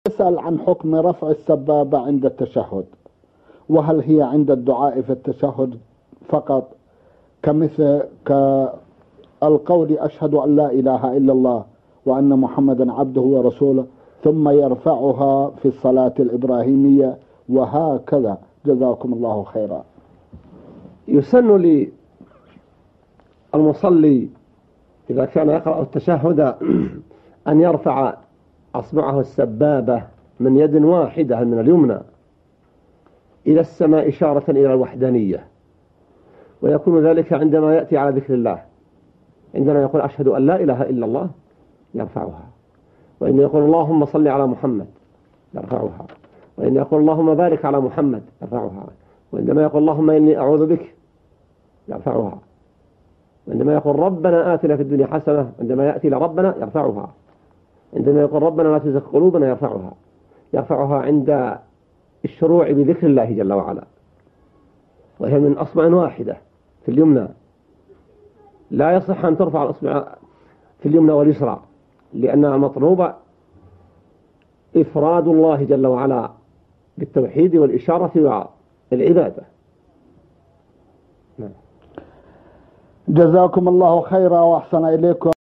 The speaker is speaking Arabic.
يسأل عن حكم رفع السبابة عند التشهد، وهل هي عند الدعاء في التشهد فقط كمثل كالقول أشهد أن لا إله إلا الله وأن محمدا عبده ورسوله، ثم يرفعها في الصلاة الإبراهيمية وهكذا؟ جزاكم الله خيرا. يسن للمصلي إذا كان يقرأ التشهد أن يرفع أصبعه السبابة من يد واحدة من اليمنى إلى السماء إشارة إلى الوحدانية، ويكون ذلك عندما يأتي على ذكر الله، عندما يقول أشهد أن لا إله إلا الله يرفعها، وإن يقول اللهم صل على محمد يرفعها، وإن يقول اللهم بارك على محمد يرفعها، وعندما يقول اللهم إني أعوذ بك يرفعها، وعندما يقول ربنا آتنا في الدنيا حسنة عندما يأتي لربنا يرفعها، عندما يقول ربنا لا تزغ قلوبنا يرفعها عند الشروع بذكر الله جل وعلا، وهي من أصبع واحدة في اليمنى. لا يصح أن ترفع الأصبع في اليمنى واليسرى، لأنها مطلوبة إفراد الله جل وعلا بالتوحيد والإشارة والعبادة. جزاكم الله خيرا وأحسن إليكم.